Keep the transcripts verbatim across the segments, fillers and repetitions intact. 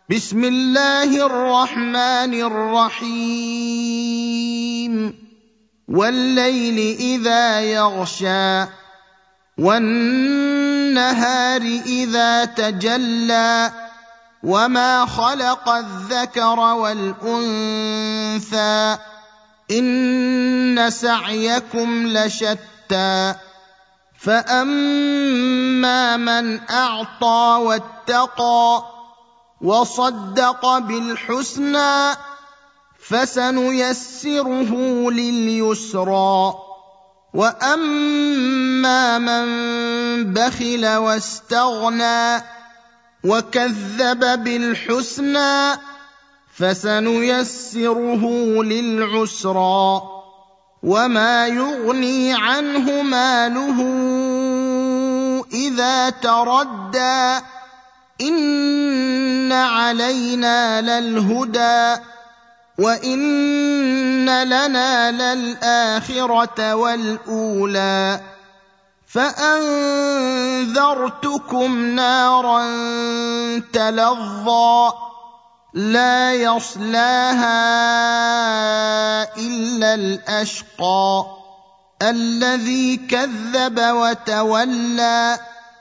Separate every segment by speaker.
Speaker 1: بسم الله الرحمن الرحيم والليل إذا يغشى والنهار إذا تجلى وما خلق الذكر والأنثى إن سعيكم لشتى فأما من أعطى واتقى وصدق بالحسنى فسنيسره لليسرى واما من بخل واستغنى وكذب بالحسنى فسنيسره للعسرى وما يغني عنه ماله اذا تردى إن علينا للهدى وإن لنا للآخرة والأولى فأنذرتكم نارا تلظى لا يصلاها إلا الأشقى الذي كذب وتولى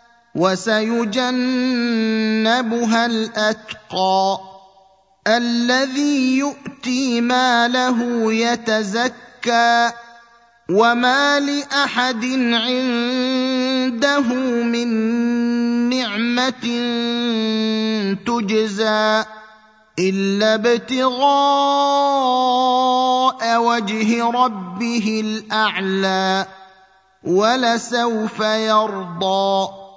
Speaker 1: وسيجنبها الأتقى الذي يؤتي ماله يتزكى وما لأحد عنده من نعمة تجزى إلا ابتغاء وجه ربه الأعلى ولسوف يرضى